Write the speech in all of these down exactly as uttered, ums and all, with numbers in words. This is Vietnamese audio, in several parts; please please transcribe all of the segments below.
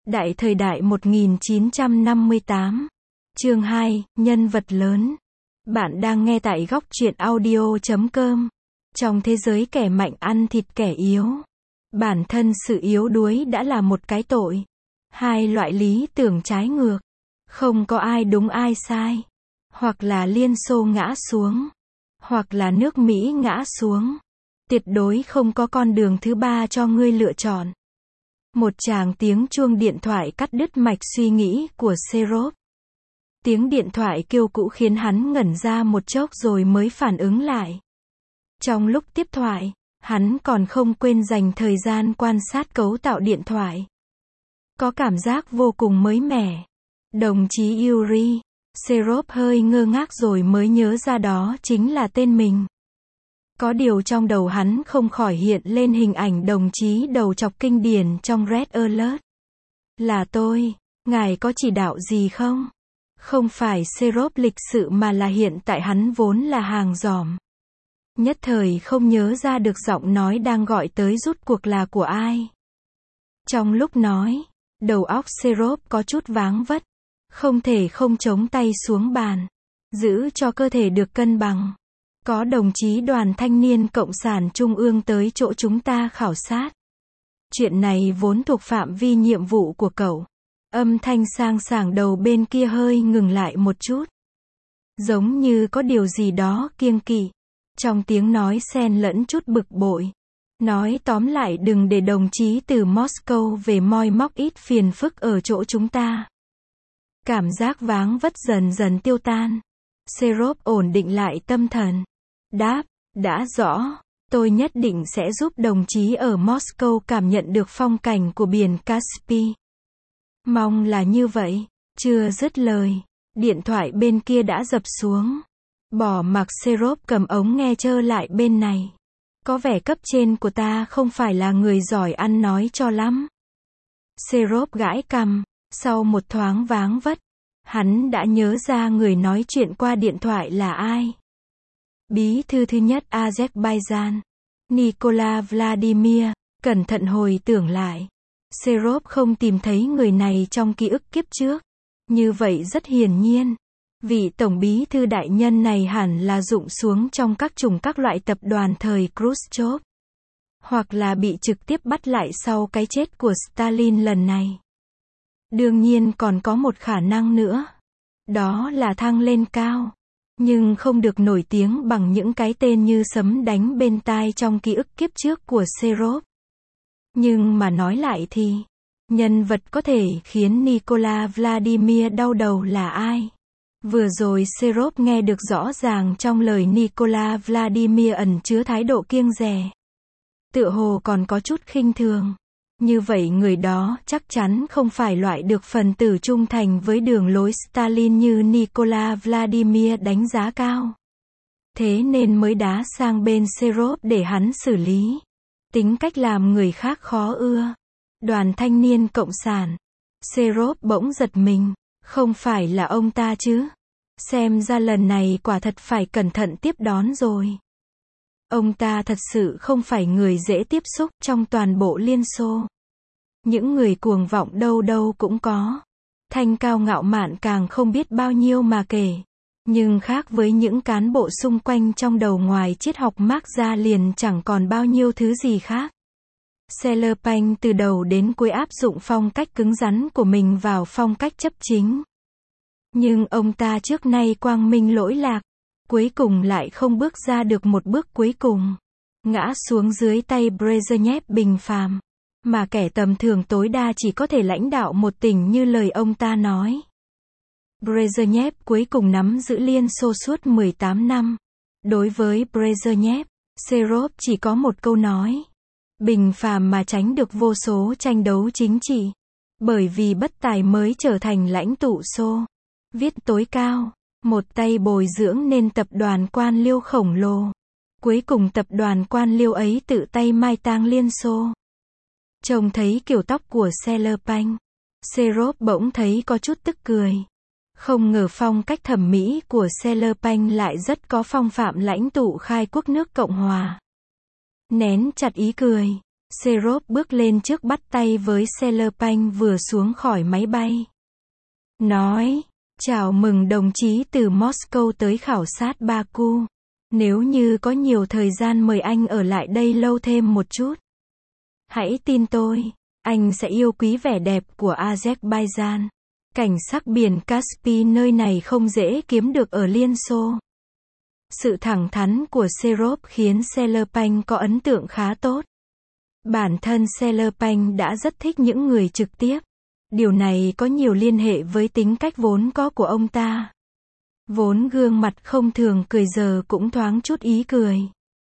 Đại thời đại một nghìn chín trăm năm mươi tám. Chương hai, nhân vật lớn. Bạn đang nghe tại góc truyện audio chấm com. Trong thế giới kẻ mạnh ăn thịt kẻ yếu, bản thân sự yếu đuối đã là một cái tội. Hai loại lý tưởng trái ngược. Không có ai đúng ai sai. Hoặc là Liên Xô ngã xuống, hoặc là nước Mỹ ngã xuống. Tuyệt đối không có con đường thứ ba cho ngươi lựa chọn. Một tràng tiếng chuông điện thoại cắt đứt mạch suy nghĩ của Serov. Tiếng điện thoại kêu cũ khiến hắn ngẩn ra một chốc rồi mới phản ứng lại. Trong lúc tiếp thoại, hắn còn không quên dành thời gian quan sát cấu tạo điện thoại. Có cảm giác vô cùng mới mẻ. Đồng chí Yuri. Serov hơi ngơ ngác rồi mới nhớ ra đó chính là tên mình. Có điều trong đầu hắn không khỏi hiện lên hình ảnh đồng chí đầu trọc kinh điển trong Red Alert. Là tôi, ngài có chỉ đạo gì không? Không phải Serov lịch sự mà là hiện tại hắn vốn là hàng giòm. Nhất thời không nhớ ra được giọng nói đang gọi tới rút cuộc là của ai. Trong lúc nói, đầu óc Serov có chút váng vất. Không thể không chống tay xuống bàn. Giữ cho cơ thể được cân bằng. Có đồng chí Đoàn Thanh niên Cộng sản Trung ương tới chỗ chúng ta khảo sát. Chuyện này vốn thuộc phạm vi nhiệm vụ của cậu. Âm thanh sang sảng đầu bên kia hơi ngừng lại một chút. Giống như có điều gì đó kiêng kỵ. Trong tiếng nói xen lẫn chút bực bội. Nói tóm lại đừng để đồng chí từ Moscow về moi móc ít phiền phức ở chỗ chúng ta. Cảm giác váng vất dần dần tiêu tan. Serov ổn định lại tâm thần. Đáp, đã rõ, tôi nhất định sẽ giúp đồng chí ở Moscow cảm nhận được phong cảnh của biển Caspi. Mong là như vậy. Chưa dứt lời, điện thoại bên kia đã dập xuống. Bỏ mặc Serov cầm ống nghe trơ lại bên này. Có vẻ cấp trên của ta không phải là người giỏi ăn nói cho lắm. Serov gãi cằm, sau một thoáng váng vất, hắn đã nhớ ra người nói chuyện qua điện thoại là ai. Bí thư thứ nhất Azerbaijan, Nikola Vladimir. Cẩn thận hồi tưởng lại, Serov không tìm thấy người này trong ký ức kiếp trước. Như vậy rất hiển nhiên, vị tổng bí thư đại nhân này hẳn là rụng xuống trong các chủng các loại tập đoàn thời Khrushchev. Hoặc là bị trực tiếp bắt lại sau cái chết của Stalin lần này. Đương nhiên còn có một khả năng nữa. Đó là thăng lên cao. Nhưng không được nổi tiếng bằng những cái tên như sấm đánh bên tai trong ký ức kiếp trước của Serov. Nhưng mà nói lại thì, nhân vật có thể khiến Nikola Vladimir đau đầu là ai? Vừa rồi Serov nghe được rõ ràng trong lời Nikola Vladimir ẩn chứa thái độ kiêng dè. Tựa hồ còn có chút khinh thường. Như vậy người đó chắc chắn không phải loại được phần tử trung thành với đường lối Stalin như Nikola Vladimir đánh giá cao. Thế nên mới đá sang bên Serov để hắn xử lý. Tính cách làm người khác khó ưa. Đoàn Thanh niên Cộng sản. Serov bỗng giật mình. Không phải là ông ta chứ? Xem ra lần này quả thật phải cẩn thận tiếp đón rồi. Ông ta thật sự không phải người dễ tiếp xúc trong toàn bộ Liên Xô. Những người cuồng vọng đâu đâu cũng có. Thanh cao ngạo mạn càng không biết bao nhiêu mà kể. Nhưng khác với những cán bộ xung quanh trong đầu ngoài triết học Mác ra liền chẳng còn bao nhiêu thứ gì khác. Selerpanh từ đầu đến cuối áp dụng phong cách cứng rắn của mình vào phong cách chấp chính. Nhưng ông ta trước nay quang minh lỗi lạc. Cuối cùng lại không bước ra được một bước cuối cùng. Ngã xuống dưới tay Brezhnev bình phàm. Mà kẻ tầm thường tối đa chỉ có thể lãnh đạo một tỉnh như lời ông ta nói. Brezhnev cuối cùng nắm giữ Liên Xô suốt mười tám năm. Đối với Brezhnev, Serov chỉ có một câu nói. Bình phàm mà tránh được vô số tranh đấu chính trị. Bởi vì bất tài mới trở thành lãnh tụ Xô. Viết tối cao. Một tay bồi dưỡng nên tập đoàn quan liêu khổng lồ. Cuối cùng tập đoàn quan liêu ấy tự tay mai táng Liên Xô. Trông thấy kiểu tóc của Selerpanh, Serov bỗng thấy có chút tức cười. Không ngờ phong cách thẩm mỹ của Selerpanh lại rất có phong phạm lãnh tụ khai quốc nước Cộng Hòa. Nén chặt ý cười, Serov bước lên trước bắt tay với Selerpank vừa xuống khỏi máy bay. Nói, chào mừng đồng chí từ Moscow tới khảo sát Baku. Nếu như có nhiều thời gian mời anh ở lại đây lâu thêm một chút. Hãy tin tôi, anh sẽ yêu quý vẻ đẹp của Azerbaijan. Cảnh sắc biển Caspi nơi này không dễ kiếm được ở Liên Xô. Sự thẳng thắn của Serov khiến Selerpank có ấn tượng khá tốt. Bản thân Selerpank đã rất thích những người trực tiếp. Điều này có nhiều liên hệ với tính cách vốn có của ông ta. Vốn gương mặt không thường cười giờ cũng thoáng chút ý cười.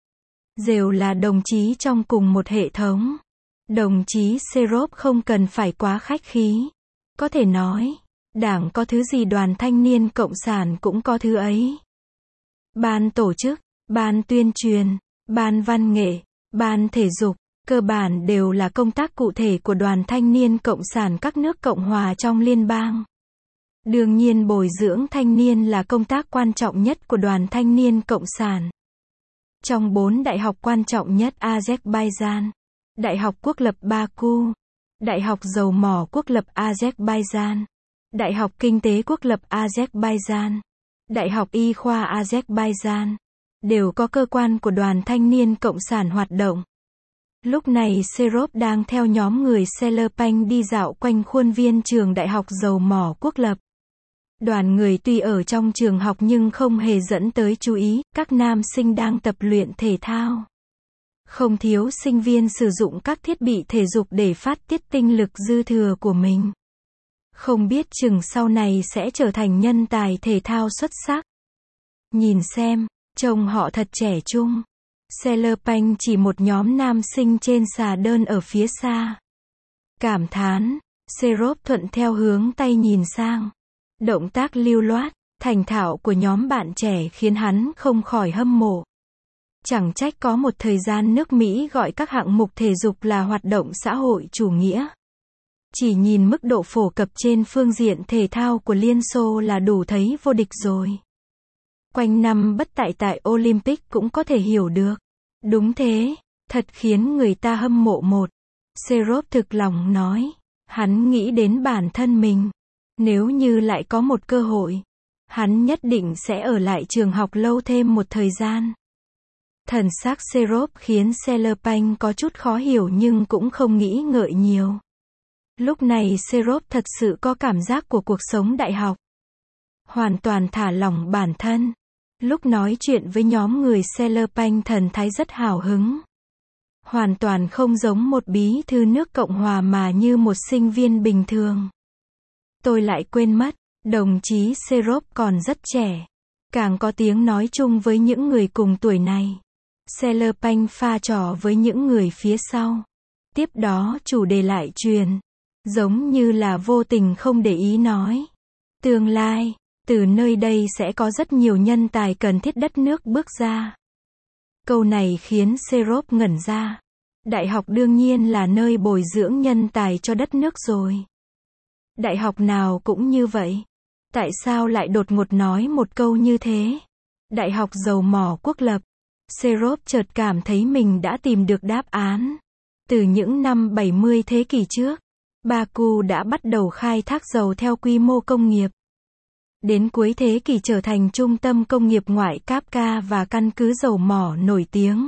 Đều là đồng chí trong cùng một hệ thống. Đồng chí Serov không cần phải quá khách khí. Có thể nói, Đảng có thứ gì Đoàn Thanh niên Cộng sản cũng có thứ ấy. Ban tổ chức, ban tuyên truyền, ban văn nghệ, ban thể dục, cơ bản đều là công tác cụ thể của Đoàn Thanh niên Cộng sản các nước Cộng hòa trong liên bang. Đương nhiên bồi dưỡng thanh niên là công tác quan trọng nhất của Đoàn Thanh niên Cộng sản. Trong bốn đại học quan trọng nhất Azerbaijan, Đại học Quốc lập Baku, Đại học Dầu mỏ Quốc lập Azerbaijan, Đại học Kinh tế Quốc lập Azerbaijan, Đại học Y khoa Azerbaijan, đều có cơ quan của Đoàn Thanh niên Cộng sản hoạt động. Lúc này Serov đang theo nhóm người Selerpank đi dạo quanh khuôn viên trường Đại học Dầu mỏ Quốc lập. Đoàn người tuy ở trong trường học nhưng không hề dẫn tới chú ý, các nam sinh đang tập luyện thể thao. Không thiếu sinh viên sử dụng các thiết bị thể dục để phát tiết tinh lực dư thừa của mình. Không biết chừng sau này sẽ trở thành nhân tài thể thao xuất sắc. Nhìn xem, trông họ thật trẻ trung. Selerpank chỉ một nhóm nam sinh trên xà đơn ở phía xa. Cảm thán, Serov thuận theo hướng tay nhìn sang. Động tác lưu loát, thành thạo của nhóm bạn trẻ khiến hắn không khỏi hâm mộ. Chẳng trách có một thời gian nước Mỹ gọi các hạng mục thể dục là hoạt động xã hội chủ nghĩa. Chỉ nhìn mức độ phổ cập trên phương diện thể thao của Liên Xô là đủ thấy vô địch rồi. Quanh năm bất tại tại Olympic cũng có thể hiểu được. Đúng thế, thật khiến người ta hâm mộ một. Serov thực lòng nói. Hắn nghĩ đến bản thân mình. Nếu như lại có một cơ hội, hắn nhất định sẽ ở lại trường học lâu thêm một thời gian. Thần sắc Serov khiến Selerpank có chút khó hiểu nhưng cũng không nghĩ ngợi nhiều. Lúc này Serov thật sự có cảm giác của cuộc sống đại học. Hoàn toàn thả lỏng bản thân. Lúc nói chuyện với nhóm người Selerpank thần thái rất hào hứng. Hoàn toàn không giống một bí thư nước Cộng hòa mà như một sinh viên bình thường. Tôi lại quên mất, đồng chí Serov còn rất trẻ. Càng có tiếng nói chung với những người cùng tuổi này. Selerpank pha trò với những người phía sau. Tiếp đó chủ đề lại truyền. Giống như là vô tình không để ý nói. Tương lai, từ nơi đây sẽ có rất nhiều nhân tài cần thiết đất nước bước ra. Câu này khiến Serov ngẩn ra. Đại học đương nhiên là nơi bồi dưỡng nhân tài cho đất nước rồi. Đại học nào cũng như vậy. Tại sao lại đột ngột nói một câu như thế? Đại học Dầu mỏ Quốc lập. Serov chợt cảm thấy mình đã tìm được đáp án. Từ những năm bảy mươi thế kỷ trước, Baku đã bắt đầu khai thác dầu theo quy mô công nghiệp. Đến cuối thế kỷ trở thành trung tâm công nghiệp ngoại Kafka và căn cứ dầu mỏ nổi tiếng.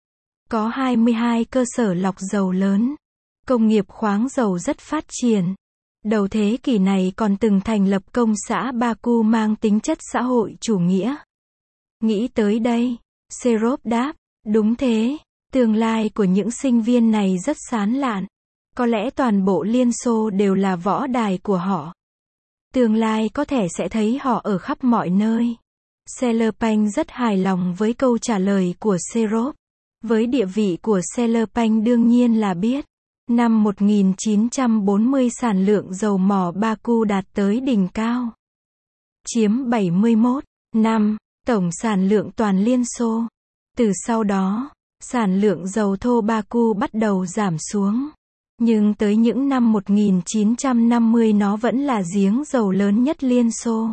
Có hai mươi hai cơ sở lọc dầu lớn. Công nghiệp khoáng dầu rất phát triển. Đầu thế kỷ này còn từng thành lập công xã Baku mang tính chất xã hội chủ nghĩa. Nghĩ tới đây, Serov đáp, đúng thế, tương lai của những sinh viên này rất sáng lạn. Có lẽ toàn bộ Liên Xô đều là võ đài của họ. Tương lai có thể sẽ thấy họ ở khắp mọi nơi. Selerpank rất hài lòng với câu trả lời của Serov. Với địa vị của Selerpank đương nhiên là biết. Năm một nghìn chín trăm bốn mươi sản lượng dầu mỏ Baku đạt tới đỉnh cao. Chiếm bảy mươi mốt năm tổng sản lượng toàn Liên Xô. Từ sau đó, sản lượng dầu thô Baku bắt đầu giảm xuống. Nhưng tới những năm một nghìn chín trăm năm mươi nó vẫn là giếng dầu lớn nhất Liên Xô.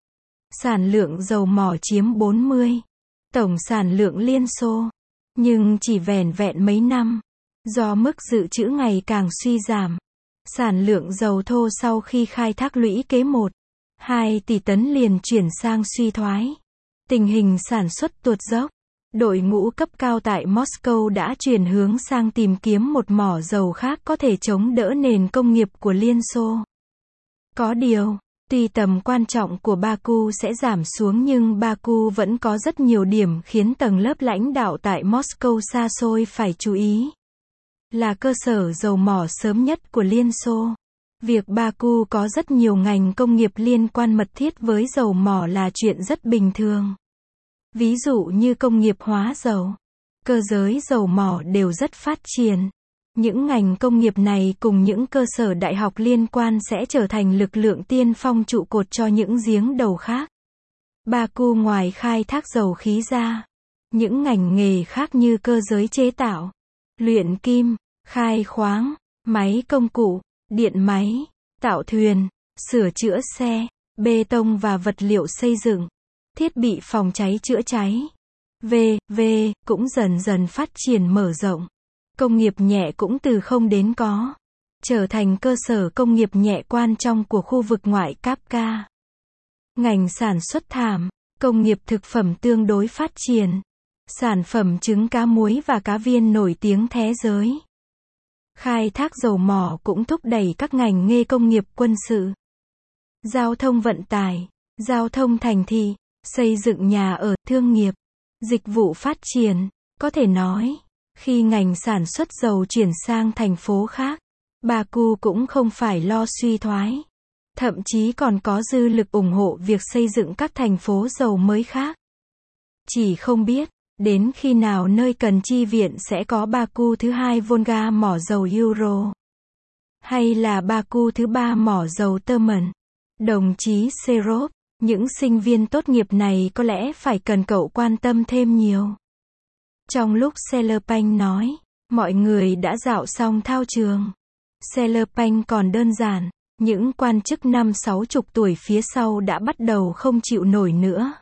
Sản lượng dầu mỏ chiếm bốn mươi tổng sản lượng Liên Xô. Nhưng chỉ vẻn vẹn mấy năm, Do mức dự trữ ngày càng suy giảm, sản lượng dầu thô sau khi khai thác lũy kế một phẩy hai tỷ tấn liền chuyển sang suy thoái. Tình hình sản xuất tuột dốc. Đội ngũ cấp cao tại Moscow đã chuyển hướng sang tìm kiếm một mỏ dầu khác có thể chống đỡ nền công nghiệp của Liên Xô. Có điều, tuy tầm quan trọng của Baku sẽ giảm xuống nhưng Baku vẫn có rất nhiều điểm khiến tầng lớp lãnh đạo tại Moscow xa xôi phải chú ý. Là cơ sở dầu mỏ sớm nhất của Liên Xô. Việc Baku có rất nhiều ngành công nghiệp liên quan mật thiết với dầu mỏ là chuyện rất bình thường. Ví dụ như công nghiệp hóa dầu, cơ giới dầu mỏ đều rất phát triển. Những ngành công nghiệp này cùng những cơ sở đại học liên quan sẽ trở thành lực lượng tiên phong trụ cột cho những giếng đầu khác. Baku ngoài khai thác dầu khí ra, những ngành nghề khác như cơ giới chế tạo, luyện kim, khai khoáng, máy công cụ, điện máy, tạo thuyền, sửa chữa xe, bê tông và vật liệu xây dựng, thiết bị phòng cháy chữa cháy, vân vân cũng dần dần phát triển mở rộng. Công nghiệp nhẹ cũng từ không đến có, trở thành cơ sở công nghiệp nhẹ quan trọng của khu vực ngoại Kafka. Ngành sản xuất thảm, công nghiệp thực phẩm tương đối phát triển, sản phẩm trứng cá muối và cá viên nổi tiếng thế giới. Khai thác dầu mỏ cũng thúc đẩy các ngành nghề công nghiệp quân sự, giao thông vận tải, giao thông thành thị, xây dựng nhà ở, thương nghiệp, dịch vụ phát triển. Có thể nói, khi ngành sản xuất dầu chuyển sang thành phố khác, Baku cũng không phải lo suy thoái. Thậm chí còn có dư lực ủng hộ việc xây dựng các thành phố dầu mới khác. Chỉ không biết, đến khi nào nơi cần chi viện sẽ có Baku thứ hai Volga mỏ dầu Euro. Hay là Baku thứ ba mỏ dầu Terman. Đồng chí Serov, những sinh viên tốt nghiệp này có lẽ phải cần cậu quan tâm thêm nhiều. Trong lúc Selerpank nói, mọi người đã dạo xong thao trường. Selerpank còn đơn giản, những quan chức năm sáu chục tuổi phía sau đã bắt đầu không chịu nổi nữa.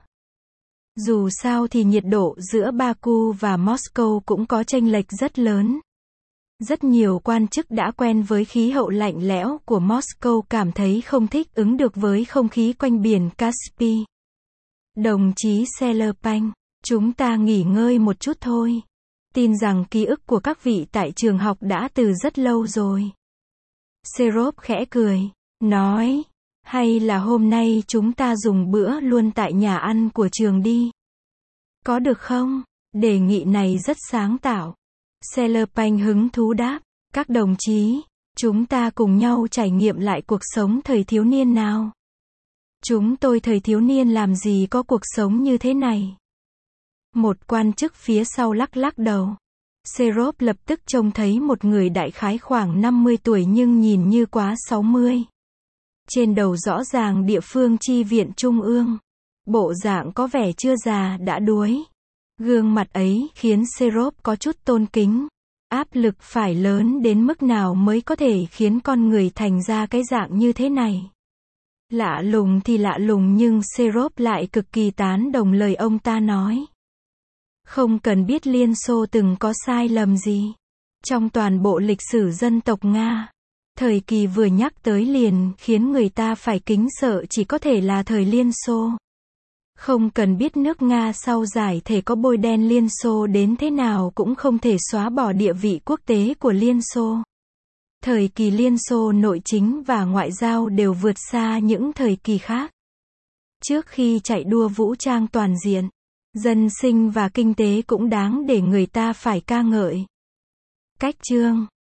Dù sao thì nhiệt độ giữa Baku và Moscow cũng có chênh lệch rất lớn. Rất nhiều quan chức đã quen với khí hậu lạnh lẽo của Moscow cảm thấy không thích ứng được với không khí quanh biển Caspi. Đồng chí Selerpank, chúng ta nghỉ ngơi một chút thôi. Tin rằng ký ức của các vị tại trường học đã từ rất lâu rồi. Serov khẽ cười, nói, hay là hôm nay chúng ta dùng bữa luôn tại nhà ăn của trường đi. Có được không? Đề nghị này rất sáng tạo. Selerpank hứng thú đáp, các đồng chí, chúng ta cùng nhau trải nghiệm lại cuộc sống thời thiếu niên nào. Chúng tôi thời thiếu niên làm gì có cuộc sống như thế này. Một quan chức phía sau lắc lắc đầu. Serov lập tức trông thấy một người đại khái khoảng năm mươi tuổi nhưng nhìn như quá sáu mươi. Trên đầu rõ ràng địa phương chi viện trung ương. Bộ dạng có vẻ chưa già đã đuối. Gương mặt ấy khiến Serov có chút tôn kính. Áp lực phải lớn đến mức nào mới có thể khiến con người thành ra cái dạng như thế này. Lạ lùng thì lạ lùng nhưng Serov lại cực kỳ tán đồng lời ông ta nói. Không cần biết Liên Xô từng có sai lầm gì. Trong toàn bộ lịch sử dân tộc Nga, thời kỳ vừa nhắc tới liền khiến người ta phải kính sợ chỉ có thể là thời Liên Xô. Không cần biết nước Nga sau giải thể có bôi đen Liên Xô đến thế nào cũng không thể xóa bỏ địa vị quốc tế của Liên Xô. Thời kỳ Liên Xô nội chính và ngoại giao đều vượt xa những thời kỳ khác. Trước khi chạy đua vũ trang toàn diện, dân sinh và kinh tế cũng đáng để người ta phải ca ngợi. Cách chương